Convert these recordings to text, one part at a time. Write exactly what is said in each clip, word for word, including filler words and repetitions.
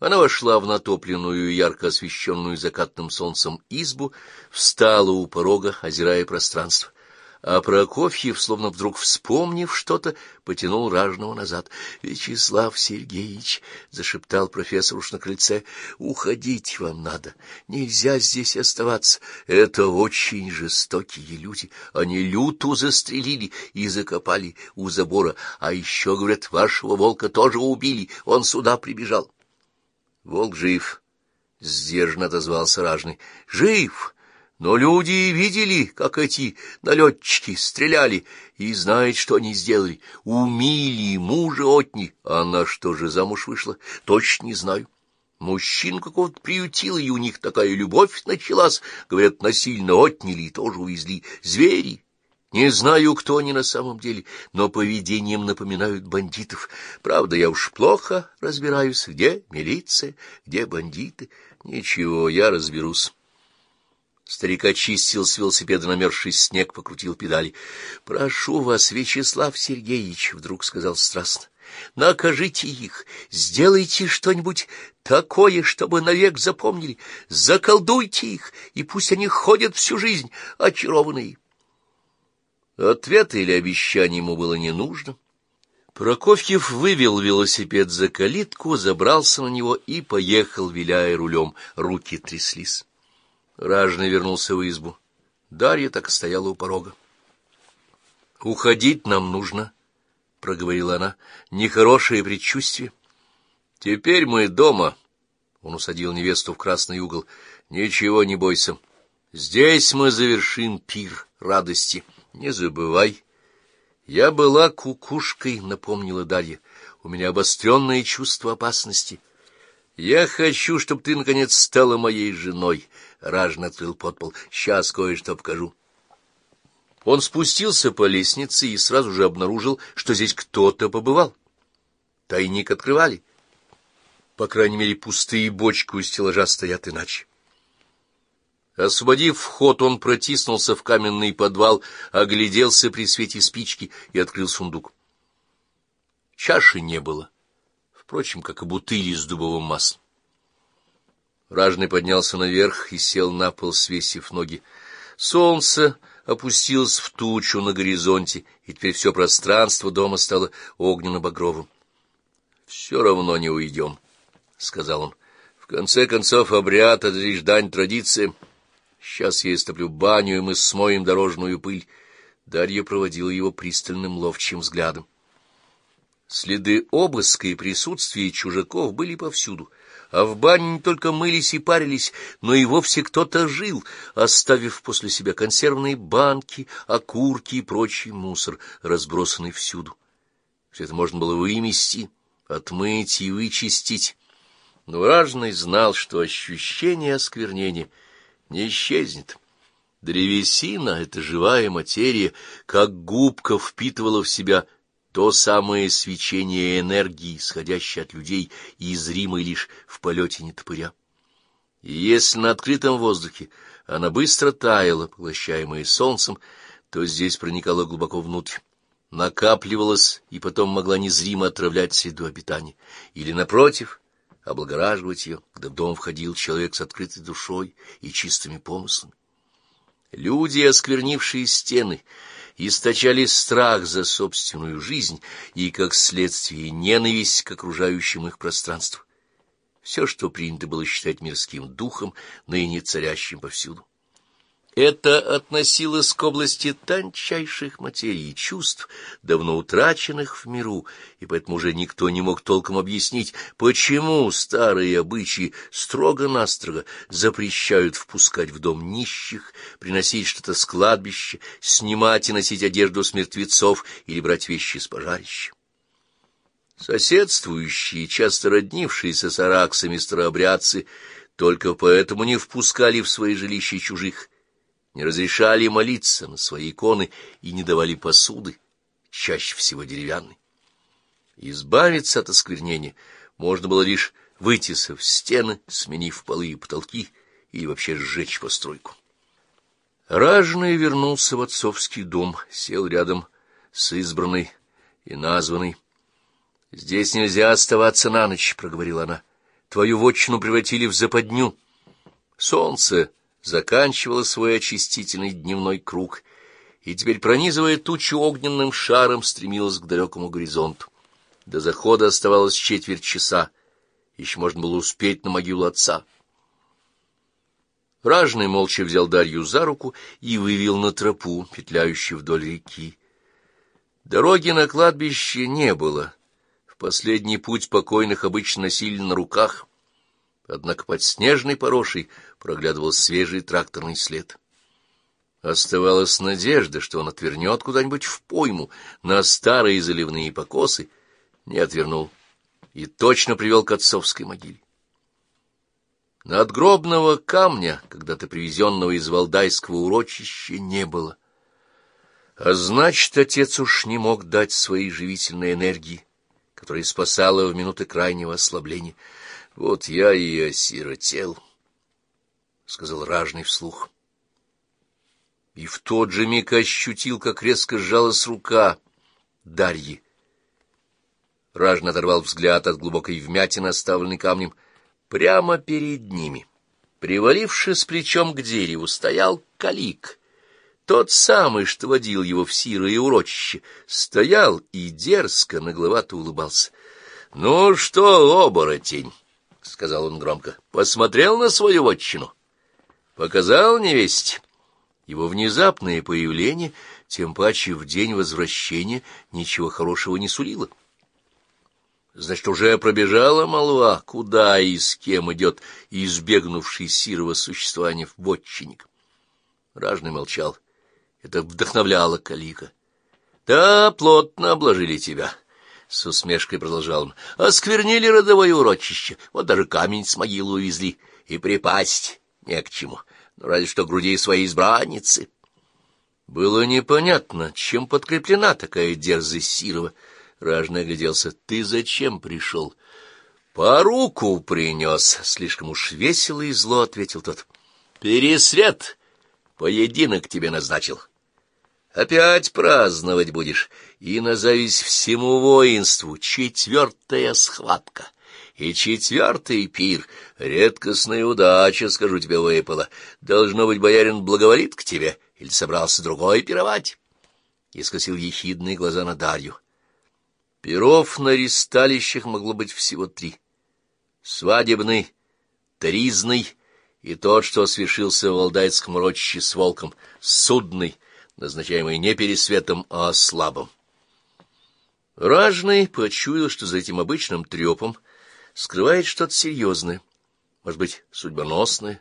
Она вошла в натопленную, ярко освещенную закатным солнцем избу, встала у порога, озирая пространство. А Прокофьев, словно вдруг вспомнив что-то, потянул ражного назад. — Вячеслав Сергеевич, — зашептал профессор уж на крыльце, — уходить вам надо, нельзя здесь оставаться. Это очень жестокие люди, они люту застрелили и закопали у забора, а еще, говорят, вашего волка тоже убили, он сюда прибежал. — Волк жив, — сдержанно отозвался ражный. — Жив! Но люди видели, как эти налетчики стреляли, и знают, что они сделали. Умили, мужа отни. А она что же замуж вышла? Точно не знаю. Мужчин какого-то приютила, и у них такая любовь началась. Говорят, насильно отняли и тоже увезли. Звери. Не знаю, кто они на самом деле, но поведением напоминают бандитов. Правда, я уж плохо разбираюсь, где милиция, где бандиты. Ничего, я разберусь. Старик очистил с велосипеда намерзший снег, покрутил педали. — Прошу вас, Вячеслав Сергеевич, — вдруг сказал страстно, — накажите их, сделайте что-нибудь такое, чтобы навек запомнили, заколдуйте их, и пусть они ходят всю жизнь очарованные. Ответа или обещания ему было не нужно. Прокофьев вывел велосипед за калитку, забрался на него и поехал, виляя рулем, руки тряслись. Ражный вернулся в избу. Дарья так и стояла у порога. — Уходить нам нужно, — проговорила она. — Нехорошее предчувствие. — Теперь мы дома, — он усадил невесту в красный угол. — Ничего не бойся. Здесь мы завершим пир радости. Не забывай. — Я была кукушкой, — напомнила Дарья. — У меня обостренное чувство опасности. — Я хочу, чтобы ты, наконец, стала моей женой. Ражный открыл подпол. Сейчас кое-что покажу. Он спустился по лестнице и сразу же обнаружил, что здесь кто-то побывал. Тайник открывали. По крайней мере, пустые бочки у стеллажа стоят иначе. Освободив вход, он протиснулся в каменный подвал, огляделся при свете спички и открыл сундук. Чаши не было, впрочем, как и бутыли с дубовым маслом. Ражный поднялся наверх и сел на пол, свесив ноги. Солнце опустилось в тучу на горизонте, и теперь все пространство дома стало огненно-багровым. — Все равно не уйдем, — сказал он. — В конце концов, обряд — это лишь дань традиции. Сейчас я истоплю баню, и мы смоем дорожную пыль. Дарья проводила его пристальным ловчим взглядом. Следы обыска и присутствия чужаков были повсюду, а в бане не только мылись и парились, но и вовсе кто-то жил, оставив после себя консервные банки, окурки и прочий мусор, разбросанный всюду. Все это можно было вымести, отмыть и вычистить, но Ражный знал, что ощущение осквернения не исчезнет. Древесина — это живая материя, как губка впитывала в себя то самое свечение энергии, исходящее от людей и зримое лишь в полете нетопыря. И если на открытом воздухе она быстро таяла, поглощаемая солнцем, то здесь проникала глубоко внутрь, накапливалась и потом могла незримо отравлять среду обитания, или, напротив, облагораживать ее, когда в дом входил человек с открытой душой и чистыми помыслами. Люди, осквернившие стены, источали страх за собственную жизнь и, как следствие, ненависть к окружающему их пространству. Все, что принято было считать мирским духом, ныне царящим повсюду. Это относилось к области тончайших материй и чувств, давно утраченных в миру, и поэтому уже никто не мог толком объяснить, почему старые обычаи строго-настрого запрещают впускать в дом нищих, приносить что-то с кладбища, снимать и носить одежду с мертвецов или брать вещи с пожарища. Соседствующие, часто роднившиеся с араксами старообрядцы, только поэтому не впускали в свои жилища чужих, не разрешали молиться на свои иконы и не давали посуды, чаще всего деревянной. Избавиться от осквернения можно было лишь вытесав стены, сменив полы и потолки, или вообще сжечь постройку. Ражный вернулся в отцовский дом, сел рядом с избранной и названной. — Здесь нельзя оставаться на ночь, — проговорила она. — Твою вотчину превратили в западню. Солнце заканчивало свой очистительный дневной круг, и теперь, пронизывая тучу огненным шаром, стремилось к далекому горизонту. До захода оставалось четверть часа, еще можно было успеть на могилу отца. Ражный молча взял Дарью за руку и вывел на тропу, петляющую вдоль реки. Дороги на кладбище не было. В последний путь покойных обычно носили на руках, однако под снежной порошей проглядывал свежий тракторный след. Оставалась надежда, что он отвернет куда-нибудь в пойму на старые заливные покосы, не отвернул и точно привел к отцовской могиле. Надгробного камня, когда-то привезенного из валдайского урочища, не было. А значит, отец уж не мог дать своей живительной энергии, которая спасала в минуты крайнего ослабления. «Вот я и осиротел», — сказал Ражный вслух. И в тот же миг ощутил, как резко сжалась рука Дарьи. Ражный оторвал взгляд от глубокой вмятины, оставленной камнем. Прямо перед ними, привалившись плечом к дереву, стоял Калик, тот самый, что водил его в сирое урочище, стоял и дерзко, нагловато улыбался. — Ну что, оборотень, — сказал он громко, — посмотрел на свою вотчину, показал невесте. Его внезапное появление, тем паче в день возвращения, ничего хорошего не сулило. Значит, уже пробежала молва, куда и с кем идет избегнувший сирого существования вотчинник. Ражный молчал. Это вдохновляло Калика. — Да, плотно обложили тебя, — с усмешкой продолжал он. — Осквернили родовое урочище, вот даже камень с могилы увезли, и припасть не к чему, ну разве что груди своей избранницы. Было непонятно, чем подкреплена такая дерзость Сирова. Ражный огляделся. — Ты зачем пришел? — По руку принес, — слишком уж весело и зло ответил тот. — Пересвет, поединок тебе назначил. Опять праздновать будешь, и на зависть всему воинству четвертая схватка. И четвертый пир, редкостная удача, скажу тебе, выпала. Должно быть, боярин благоволит к тебе, или собрался другой пировать? И скосил ехидные глаза на Дарью. Пиров на ристалищах могло быть всего три. Свадебный, тризный и тот, что свершился в валдайском урочище с волком, судный, назначаемый не пересветом, а ослабом. Ражный почуял, что за этим обычным трепом скрывает что-то серьезное, может быть, судьбоносное.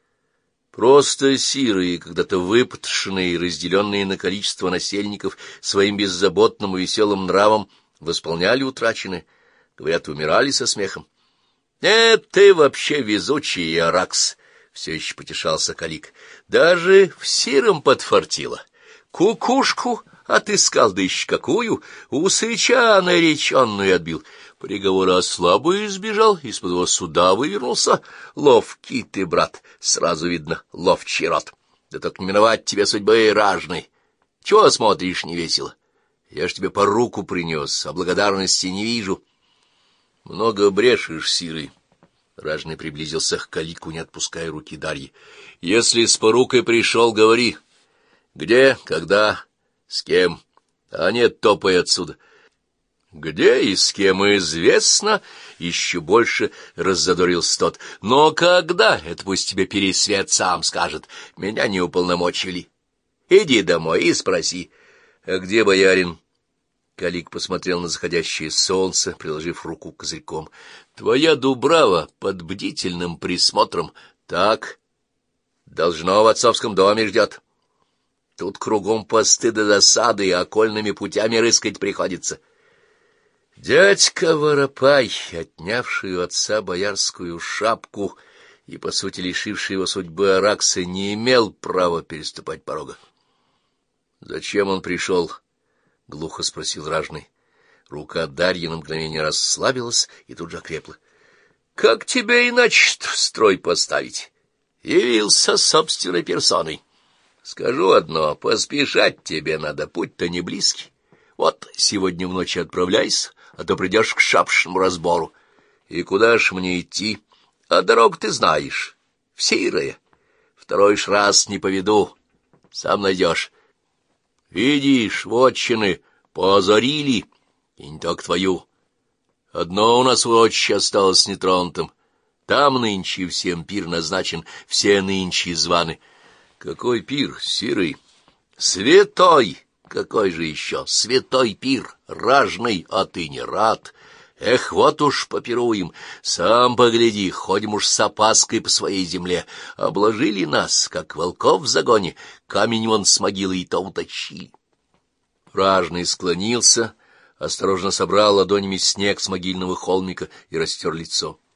Просто сирые, когда-то выпотрошенные и разделенные на количество насельников своим беззаботным и веселым нравом, восполняли утраченное, говорят, умирали со смехом. — Нет, ты вообще везучий, Аракс, — все еще потешался Калик. — Даже в сиром подфартило. Кукушку отыскал, да еще какую, у сыча нареченную отбил. Приговора ослабу избежал, из-под его суда вывернулся. Ловкий ты, брат, сразу видно, ловчий рот. Да только не миновать тебе судьбы Ражной. Чего смотришь невесело? Я ж тебе по руку принес, а благодарности не вижу. Много брешешь, Сирый. Ражный приблизился к Калику, не отпуская руки Дарьи. Если с порукой пришел, говори. Где, когда, с кем? А нет, топай отсюда. Где и с кем известно, еще больше раззадорился тот. Но когда, это пусть тебе Пересвет сам скажет, меня не уполномочили. Иди домой и спроси. А где боярин? Калик посмотрел на заходящее солнце, приложив руку козырьком. Твоя Дубрава под бдительным присмотром. Так, должно в отцовском доме ждет. Тут кругом посты до досады, и окольными путями рыскать приходится. Дядька Воропай, отнявший у отца боярскую шапку и, по сути, лишивший его судьбы Аракса, не имел права переступать порога. — Зачем он пришел? — глухо спросил Ражный. Рука Дарьи на мгновение расслабилась и тут же окрепла. — Как тебя иначе в строй поставить? Явился собственной персоной. Скажу одно, поспешать тебе надо, путь-то не близкий. Вот сегодня в ночь отправляйся, а то придешь к шапшному разбору. И куда ж мне идти? А дорогу ты знаешь, в Сирое. Второй ж раз не поведу, сам найдешь. Видишь, вотчины поозарили, и не только твою. Одно у нас вотче осталось нетронутым. Там нынче всем пир назначен, все нынче званы. Какой пир, Сирый? Святой! Какой же еще? Святой пир, ражный, а ты не рад. Эх, вот уж попируем, сам погляди, ходим уж с опаской по своей земле. Обложили нас, как волков в загоне, камень вон с могилы и то утащили. Ражный склонился, осторожно собрал ладонями снег с могильного холмика и растер лицо.